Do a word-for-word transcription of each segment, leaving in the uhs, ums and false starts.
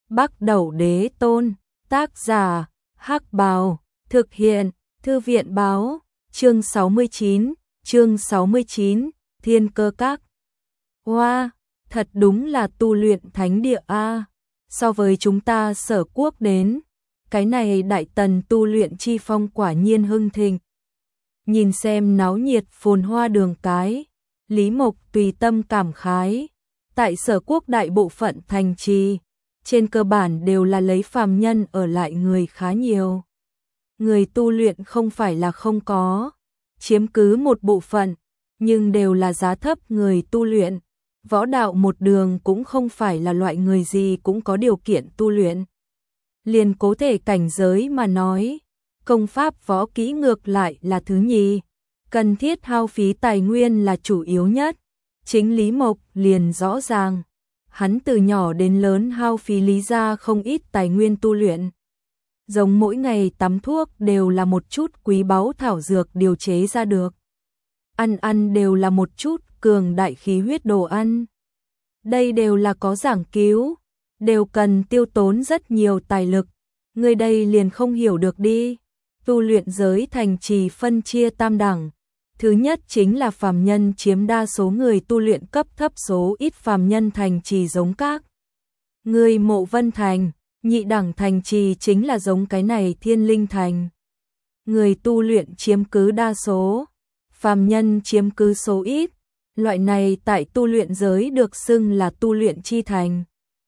Bắc Đẩu Đế Tôn, tác giả, Hắc Bào, thực hiện, Thư viện Báo, chương sáu mươi chín, chương sáu mươi chín, Thiên Cơ Các. Hoa, wow, thật đúng là tu luyện thánh địa a. So với chúng ta Sở Quốc đến, cái này Đại Tần tu luyện chi phong quả nhiên hưng thịnh. Nhìn xem náo nhiệt phồn hoa đường cái, Lý Mộc tùy tâm cảm khái. Tại Sở Quốc đại bộ phận thành trì, trên cơ bản đều là lấy phàm nhân ở lại người khá nhiều. Người tu luyện không phải là không có, chiếm cứ một bộ phận, nhưng đều là giá thấp người tu luyện. Võ đạo một đường cũng không phải là loại người gì cũng có điều kiện tu luyện. Liền cố thể cảnh giới mà nói, công pháp võ kỹ ngược lại là thứ nhì, cần thiết hao phí tài nguyên là chủ yếu nhất. Chính Lý Mộc liền rõ ràng, hắn từ nhỏ đến lớn hao phí Lý gia không ít tài nguyên tu luyện. Giống mỗi ngày tắm thuốc đều là một chút quý báu thảo dược điều chế ra được. Ăn ăn đều là một chút cường đại khí huyết đồ ăn. Đây đều là có giảng cứu, đều cần tiêu tốn rất nhiều tài lực. Người đây liền không hiểu được đi. Tu luyện giới thành trì phân chia tam đẳng. Thứ nhất chính là phàm nhân chiếm đa số người tu luyện cấp thấp, số ít phàm nhân thành trì giống các người Mộ Vân Thành. Nhị đẳng thành trì chính là giống cái này Thiên Linh Thành. Người tu luyện chiếm cứ đa số, phàm nhân chiếm cứ số ít. Loại này tại tu luyện giới được xưng là tu luyện chi thành.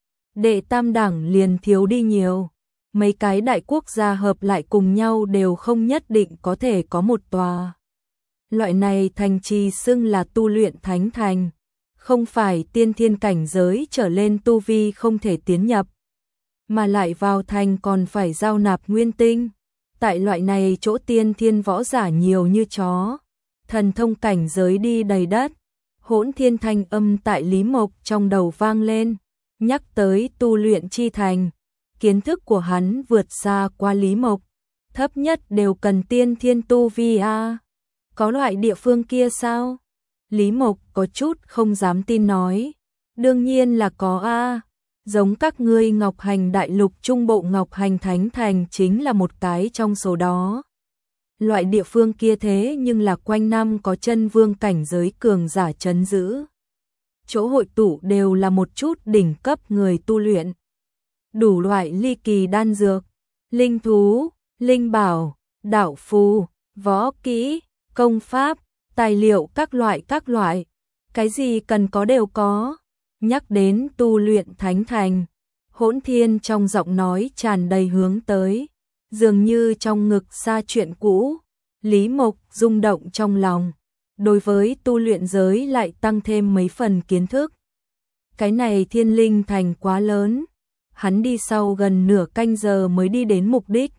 Đệ tam đẳng liền thiếu đi nhiều. Mấy cái đại quốc gia hợp lại cùng nhau đều không nhất định có thể có một tòa. Loại này thành trì xưng là tu luyện thánh thành. Không phải tiên thiên cảnh giới trở lên tu vi không thể tiến nhập, mà lại vào thành còn phải giao nạp nguyên tinh. Tại loại này chỗ tiên thiên võ giả nhiều như chó, thần thông cảnh giới đi đầy đất. Hỗn thiên thanh âm tại Lý Mộc trong đầu vang lên, nhắc tới tu luyện chi thành. Kiến thức của hắn vượt xa qua Lý Mộc, thấp nhất đều cần tiên thiên tu vi a. Có loại địa phương kia sao? Lý Mộc có chút không dám tin nói. Đương nhiên là có a. Giống các ngươi Ngọc Hành đại lục trung bộ Ngọc Hành Thánh Thành chính là một cái trong số đó. Loại địa phương kia thế nhưng là quanh năm có chân vương cảnh giới cường giả trấn giữ. Chỗ hội tụ đều là một chút đỉnh cấp người tu luyện. Đủ loại ly kỳ đan dược, linh thú, linh bảo, đạo phù, võ kỹ, công pháp, tài liệu các loại các loại. Cái gì cần có đều có. Nhắc đến tu luyện thánh thành, Hỗn Thiên trong giọng nói tràn đầy hướng tới, dường như trong ngực xa chuyện cũ. Lý Mộc rung động trong lòng, đối với tu luyện giới lại tăng thêm mấy phần kiến thức. Cái này Thiên Linh Thành quá lớn, hắn đi sau gần nửa canh giờ mới đi đến mục đích.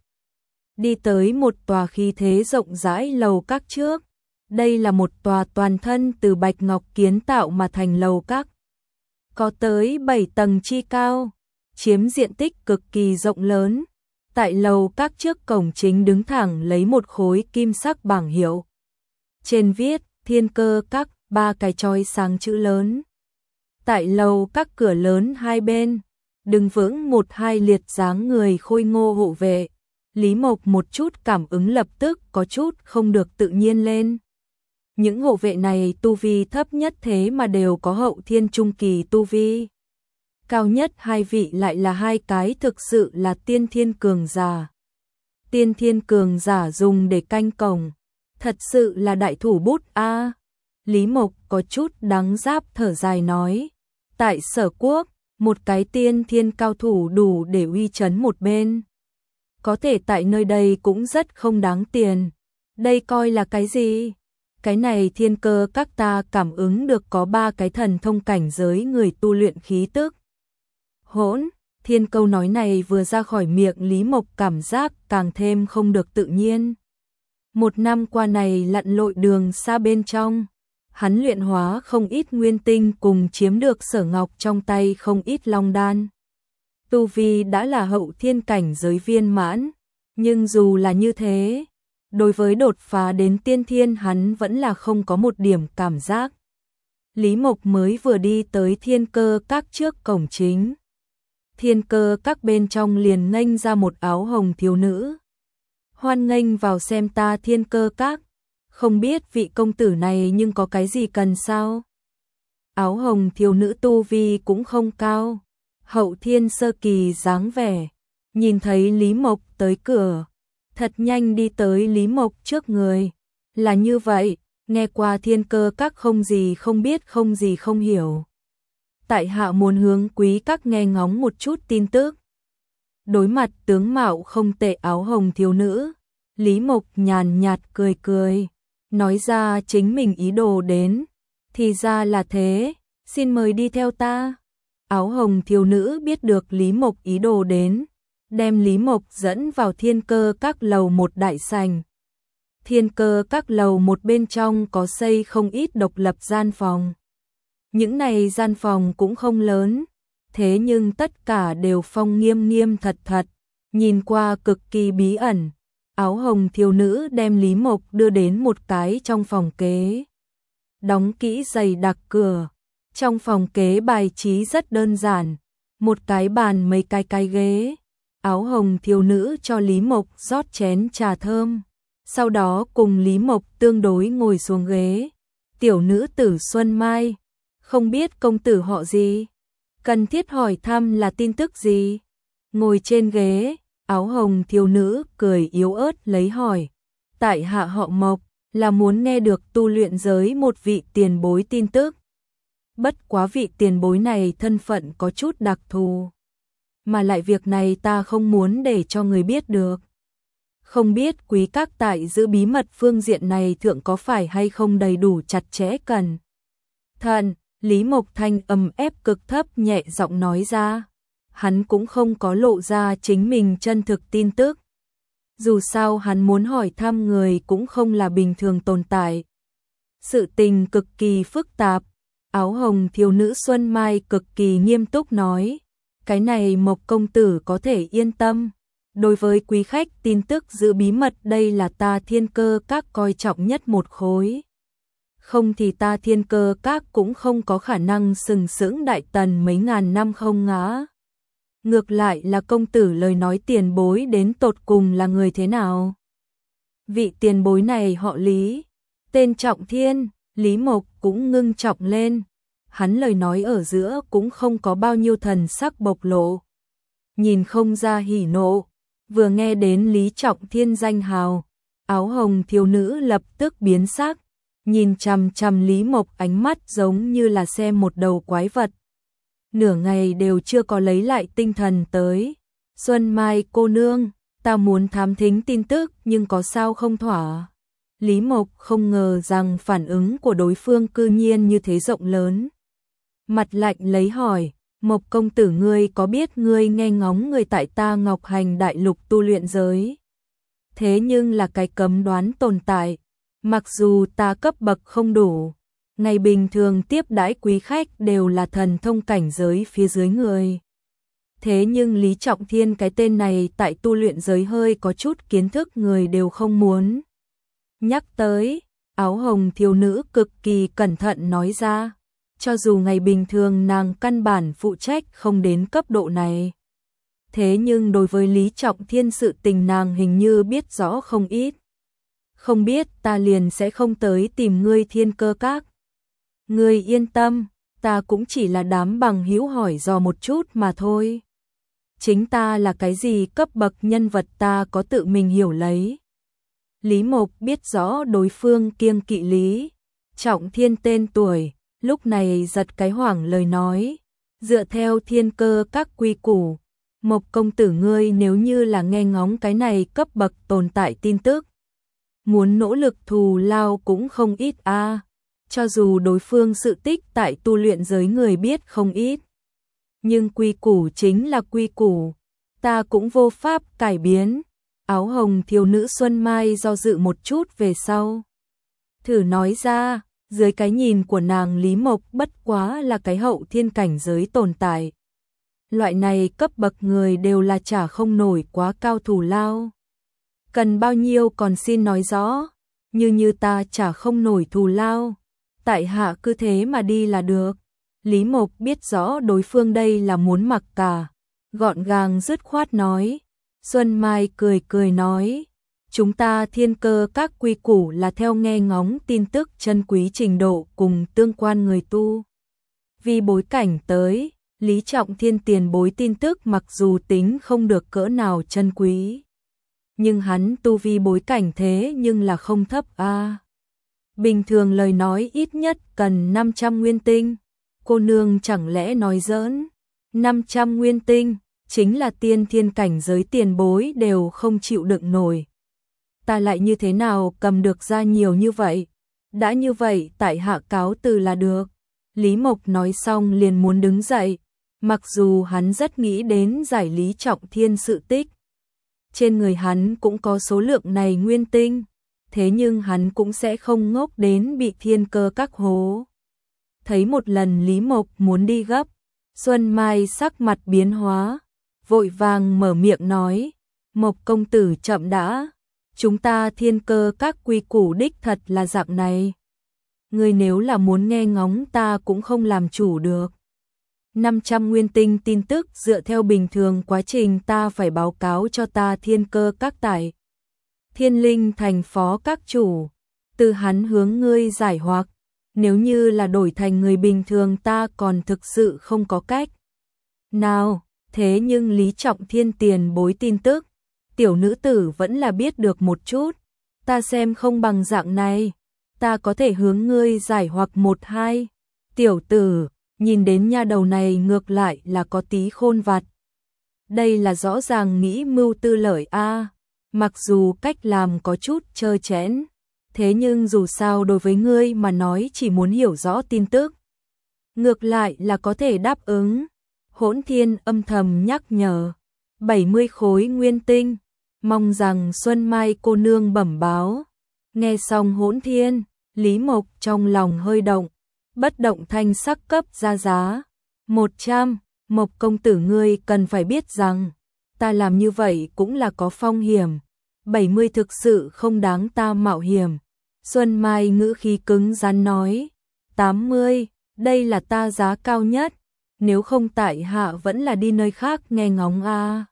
Đi tới một tòa khí thế rộng rãi lầu các trước. Đây là một tòa toàn thân từ bạch ngọc kiến tạo mà thành lầu các. Có tới bảy tầng chi cao, chiếm diện tích cực kỳ rộng lớn. Tại lầu các trước cổng chính đứng thẳng lấy một khối kim sắc bảng hiệu. Trên viết Thiên Cơ Các, ba cái chói sáng chữ lớn. Tại lầu các cửa lớn hai bên, đứng vững một hai liệt dáng người khôi ngô hộ vệ. Lý Mộc một chút cảm ứng lập tức có chút không được tự nhiên lên. Những hộ vệ này tu vi thấp nhất thế mà đều có hậu thiên trung kỳ tu vi. Cao nhất hai vị lại là hai cái thực sự là tiên thiên cường giả. Tiên thiên cường giả dùng để canh cổng, thật sự là đại thủ bút a. Lý Mộc có chút đắng giáp thở dài nói, tại Sở Quốc, một cái tiên thiên cao thủ đủ để uy chấn một bên. Có thể tại nơi đây cũng rất không đáng tiền. Đây coi là cái gì? Cái này Thiên Cơ Các ta cảm ứng được có ba cái thần thông cảnh giới người tu luyện khí tức. Hỗn Thiên câu nói này vừa ra khỏi miệng Lý Mộc cảm giác càng thêm không được tự nhiên. Một năm qua này lặn lội đường xa bên trong, hắn luyện hóa không ít nguyên tinh cùng chiếm được Sở Ngọc trong tay không ít long đan. Tu vi đã là hậu thiên cảnh giới viên mãn, nhưng dù là như thế, đối với đột phá đến tiên thiên hắn vẫn là không có một điểm cảm giác. Lý Mộc mới vừa đi tới Thiên Cơ Các trước cổng chính. Thiên Cơ Các bên trong liền nghênh ra một áo hồng thiếu nữ. Hoan nghênh vào xem ta Thiên Cơ Các, không biết vị công tử này nhưng có cái gì cần sao? Áo hồng thiếu nữ tu vi cũng không cao, hậu thiên sơ kỳ dáng vẻ, nhìn thấy Lý Mộc tới cửa, thật nhanh đi tới Lý Mộc trước người. Là như vậy, nghe qua Thiên Cơ Các không gì không biết không gì không hiểu. Tại hạ muốn hướng quý các nghe ngóng một chút tin tức. Đối mặt tướng mạo không tệ áo hồng thiếu nữ, Lý Mộc nhàn nhạt cười cười, nói ra chính mình ý đồ đến. Thì ra là thế, xin mời đi theo ta. Áo hồng thiếu nữ biết được Lý Mộc ý đồ đến, đem Lý Mộc dẫn vào Thiên Cơ Các lầu một đại sảnh. Thiên Cơ Các lầu một bên trong có xây không ít độc lập gian phòng. Những này gian phòng cũng không lớn, thế nhưng tất cả đều phong nghiêm nghiêm thật thật, nhìn qua cực kỳ bí ẩn. Áo hồng thiếu nữ đem Lý Mộc đưa đến một cái trong phòng kế. Đóng kỹ dày đặc cửa, trong phòng kế bài trí rất đơn giản, một cái bàn mấy cái cái ghế. Áo hồng thiếu nữ cho Lý Mộc rót chén trà thơm, sau đó cùng Lý Mộc tương đối ngồi xuống ghế. Tiểu nữ tử Xuân Mai, không biết công tử họ gì, cần thiết hỏi thăm là tin tức gì? Ngồi trên ghế, áo hồng thiếu nữ cười yếu ớt lấy hỏi. Tại hạ họ Mộc, là muốn nghe được tu luyện giới một vị tiền bối tin tức. Bất quá vị tiền bối này thân phận có chút đặc thù, mà lại việc này ta không muốn để cho người biết được. Không biết quý các tại giữ bí mật phương diện này thượng có phải hay không đầy đủ chặt chẽ cần. Thận, Lý Mộc thanh âm ép cực thấp nhẹ giọng nói ra. Hắn cũng không có lộ ra chính mình chân thực tin tức. Dù sao hắn muốn hỏi thăm người cũng không là bình thường tồn tại. Sự tình cực kỳ phức tạp. Áo hồng thiếu nữ Xuân Mai cực kỳ nghiêm túc nói. Cái này Mộc công tử có thể yên tâm. Đối với quý khách tin tức giữ bí mật đây là ta Thiên Cơ Các coi trọng nhất một khối. Không thì ta Thiên Cơ Các cũng không có khả năng sừng sững đại tần mấy ngàn năm không ngã. Ngược lại là công tử lời nói tiền bối đến tột cùng là người thế nào? Vị tiền bối này họ Lý, tên Trọng Thiên. Lý Mộc cũng ngưng trọng lên. Hắn lời nói ở giữa cũng không có bao nhiêu thần sắc bộc lộ. Nhìn không ra hỉ nộ. Vừa nghe đến Lý Trọng Thiên danh hào, áo hồng thiếu nữ lập tức biến sắc, nhìn chằm chằm Lý Mộc ánh mắt giống như là xem một đầu quái vật. Nửa ngày đều chưa có lấy lại tinh thần tới. Xuân Mai cô nương, ta muốn thám thính tin tức nhưng có sao không thỏa. Lý Mộc không ngờ rằng phản ứng của đối phương cư nhiên như thế rộng lớn. Mặt lạnh lấy hỏi, Mộc công tử ngươi có biết ngươi nghe ngóng người tại ta Ngọc Hành đại lục tu luyện giới? Thế nhưng là cái cấm đoán tồn tại, mặc dù ta cấp bậc không đủ, ngày bình thường tiếp đãi quý khách đều là thần thông cảnh giới phía dưới người. Thế nhưng Lý Trọng Thiên cái tên này tại tu luyện giới hơi có chút kiến thức người đều không muốn nhắc tới. Áo hồng thiếu nữ cực kỳ cẩn thận nói ra. Cho dù ngày bình thường nàng căn bản phụ trách không đến cấp độ này. Thế nhưng đối với Lý Trọng Thiên sự tình nàng hình như biết rõ không ít. Không biết ta liền sẽ không tới tìm ngươi Thiên Cơ Các. Ngươi yên tâm, ta cũng chỉ là đám bằng hữu hỏi dò một chút mà thôi. Chính ta là cái gì cấp bậc nhân vật ta có tự mình hiểu lấy. Lý Mộc biết rõ đối phương kiêng kỵ Lý Trọng Thiên tên tuổi, lúc này giật cái hoảng lời nói. Dựa theo Thiên Cơ Các quy củ, Mộc công tử ngươi nếu như là nghe ngóng cái này cấp bậc tồn tại tin tức, muốn nỗ lực thù lao cũng không ít a. À. Cho dù đối phương sự tích tại tu luyện giới người biết không ít, nhưng quy củ chính là quy củ, ta cũng vô pháp cải biến. Áo hồng thiếu nữ Xuân Mai do dự một chút về sau, thử nói ra, dưới cái nhìn của nàng Lý Mộc bất quá là cái hậu thiên cảnh giới tồn tại. Loại này cấp bậc người đều là trả không nổi quá cao thù lao. Cần bao nhiêu còn xin nói rõ, như như ta trả không nổi thù lao, tại hạ cứ thế mà đi là được. Lý Mộc biết rõ đối phương đây là muốn mặc cả, gọn gàng dứt khoát nói. Xuân Mai cười cười nói, chúng ta Thiên Cơ Các quy củ là theo nghe ngóng tin tức chân quý trình độ cùng tương quan người tu. Vì bối cảnh tới, Lý Trọng Thiên tiền bối tin tức mặc dù tính không được cỡ nào chân quý. Nhưng hắn tu vi bối cảnh thế nhưng là không thấp a. À. Bình thường lời nói ít nhất cần năm trăm nguyên tinh. Cô nương chẳng lẽ nói giỡn? năm trăm nguyên tinh, chính là tiên thiên cảnh giới tiền bối đều không chịu đựng nổi. Ta lại như thế nào cầm được ra nhiều như vậy? Đã như vậy tại hạ cáo từ là được. Lý Mộc nói xong liền muốn đứng dậy, mặc dù hắn rất nghĩ đến giải Lý Trọng Thiên sự tích. Trên người hắn cũng có số lượng này nguyên tinh, thế nhưng hắn cũng sẽ không ngốc đến bị Thiên Cơ Các hố. Thấy một lần Lý Mộc muốn đi gấp, Xuân Mai sắc mặt biến hóa, vội vàng mở miệng nói, Mộc công tử chậm đã, chúng ta Thiên Cơ Các quy củ đích thật là dạng này. Người nếu là muốn nghe ngóng ta cũng không làm chủ được. năm trăm nguyên tinh tin tức dựa theo bình thường quá trình ta phải báo cáo cho ta Thiên Cơ Các tại Thiên Linh thành phó các chủ, từ hắn hướng ngươi giải hoặc, nếu như là đổi thành người bình thường ta còn thực sự không có cách. Nào, thế nhưng Lý Trọng Thiên tiền bối tin tức, tiểu nữ tử vẫn là biết được một chút, ta xem không bằng dạng này, ta có thể hướng ngươi giải hoặc một hai. Tiểu tử, nhìn đến nha đầu này ngược lại là có tí khôn vặt. Đây là rõ ràng nghĩ mưu tư lợi a, mặc dù cách làm có chút trơ trẽn, thế nhưng dù sao đối với ngươi mà nói chỉ muốn hiểu rõ tin tức, ngược lại là có thể đáp ứng. Hỗn Thiên âm thầm nhắc nhở, bảy mươi khối nguyên tinh, mong rằng Xuân Mai cô nương bẩm báo. Nghe xong Hỗn Thiên, Lý Mộc trong lòng hơi động, bất động thanh sắc cấp ra giá. một trăm, Mộc công tử ngươi cần phải biết rằng, ta làm như vậy cũng là có phong hiểm, bảy mươi thực sự không đáng ta mạo hiểm. Xuân Mai ngữ khí cứng rắn nói, tám mươi, đây là ta giá cao nhất, nếu không tại hạ vẫn là đi nơi khác nghe ngóng a. À.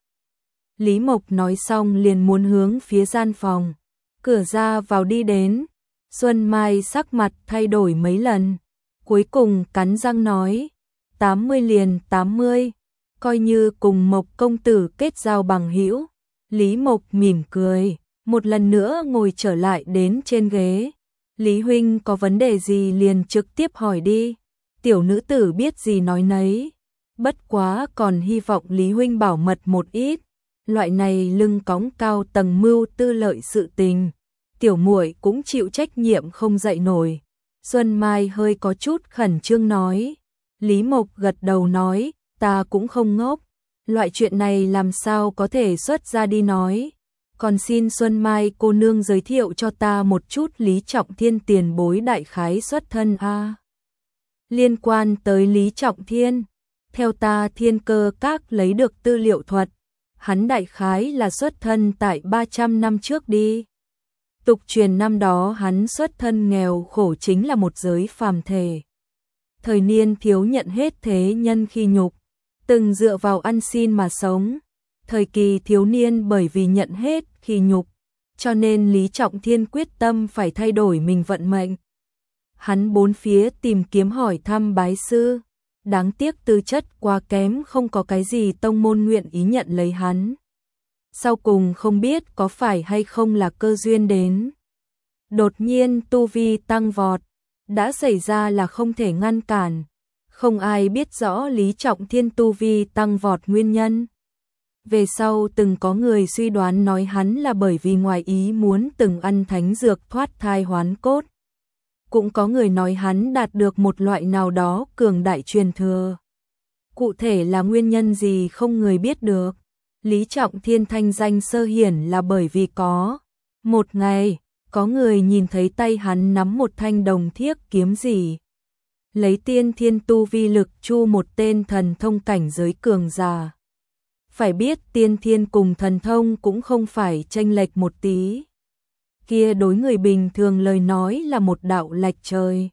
Lý Mộc nói xong liền muốn hướng phía gian phòng, cửa ra vào đi đến. Xuân Mai sắc mặt thay đổi mấy lần, cuối cùng cắn răng nói, tám mươi liền tám mươi, coi như cùng Mộc công tử kết giao bằng hữu. Lý Mộc mỉm cười, một lần nữa ngồi trở lại đến trên ghế. Lý huynh có vấn đề gì liền trực tiếp hỏi đi, tiểu nữ tử biết gì nói nấy. Bất quá còn hy vọng Lý huynh bảo mật một ít, loại này lưng cõng cao tầng mưu tư lợi sự tình, tiểu muội cũng chịu trách nhiệm không dậy nổi. Xuân Mai hơi có chút khẩn trương nói. Lý Mộc gật đầu nói, ta cũng không ngốc, loại chuyện này làm sao có thể xuất ra đi nói. Còn xin Xuân Mai cô nương giới thiệu cho ta một chút Lý Trọng Thiên tiền bối đại khái xuất thân a. À. Liên quan tới Lý Trọng Thiên, theo ta Thiên Cơ Các lấy được tư liệu thuật, hắn đại khái là xuất thân tại ba trăm năm trước đi. Tục truyền năm đó hắn xuất thân nghèo khổ chính là một giới phàm thể. Thời niên thiếu nhận hết thế nhân khi nhục, từng dựa vào ăn xin mà sống. Thời kỳ thiếu niên bởi vì nhận hết khi nhục, cho nên Lý Trọng Thiên quyết tâm phải thay đổi mình vận mệnh. Hắn bốn phía tìm kiếm hỏi thăm bái sư, đáng tiếc tư chất quá kém không có cái gì tông môn nguyện ý nhận lấy hắn. Sau cùng không biết có phải hay không là cơ duyên đến. Đột nhiên tu vi tăng vọt, đã xảy ra là không thể ngăn cản. Không ai biết rõ Lý Trọng Thiên tu vi tăng vọt nguyên nhân. Về sau từng có người suy đoán nói hắn là bởi vì ngoài ý muốn từng ăn thánh dược thoát thai hoán cốt. Cũng có người nói hắn đạt được một loại nào đó cường đại truyền thừa. Cụ thể là nguyên nhân gì không người biết được. Lý Trọng Thiên thanh danh sơ hiển là bởi vì có. Một ngày, có người nhìn thấy tay hắn nắm một thanh đồng thiếc kiếm gì. Lấy tiên thiên tu vi lực chu một tên thần thông cảnh giới cường giả. Phải biết tiên thiên cùng thần thông cũng không phải chênh lệch một tí. Kia đối người bình thường lời nói là một đạo lệch trời.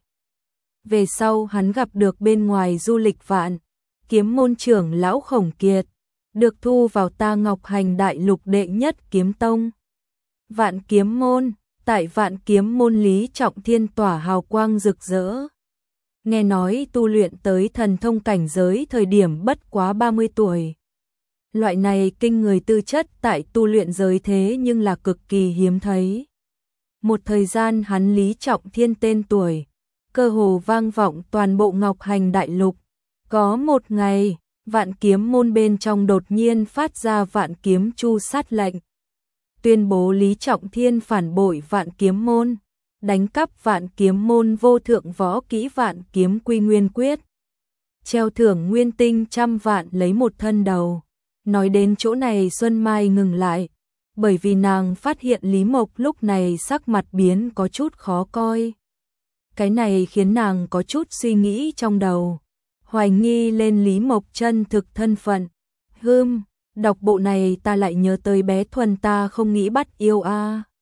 Về sau hắn gặp được bên ngoài du lịch vạn, kiếm môn trưởng lão Khổng Kiệt. được thu vào ta Ngọc Hành Đại Lục đệ nhất kiếm tông. Vạn Kiếm Môn, tại Vạn Kiếm Môn Lý Trọng Thiên tỏa hào quang rực rỡ. Nghe nói tu luyện tới thần thông cảnh giới thời điểm bất quá ba mươi tuổi. Loại này kinh người tư chất tại tu luyện giới thế nhưng là cực kỳ hiếm thấy. Một thời gian hắn Lý Trọng Thiên tên tuổi, cơ hồ vang vọng toàn bộ Ngọc Hành Đại Lục. Có một ngày, Vạn Kiếm Môn bên trong đột nhiên phát ra Vạn Kiếm Chu sát lệnh. Tuyên bố Lý Trọng Thiên phản bội Vạn Kiếm Môn, đánh cắp Vạn Kiếm Môn vô thượng võ kỹ Vạn Kiếm Quy Nguyên Quyết. Treo thưởng nguyên tinh trăm vạn lấy một thân đầu. Nói đến chỗ này Xuân Mai ngừng lại, bởi vì nàng phát hiện Lý Mộc lúc này sắc mặt biến có chút khó coi. Cái này khiến nàng có chút suy nghĩ trong đầu, hoài nghi lên Lý Mộc chân thực thân phận. Hừm, đọc bộ này ta lại nhớ tới bé Thuần ta không nghĩ bắt yêu a.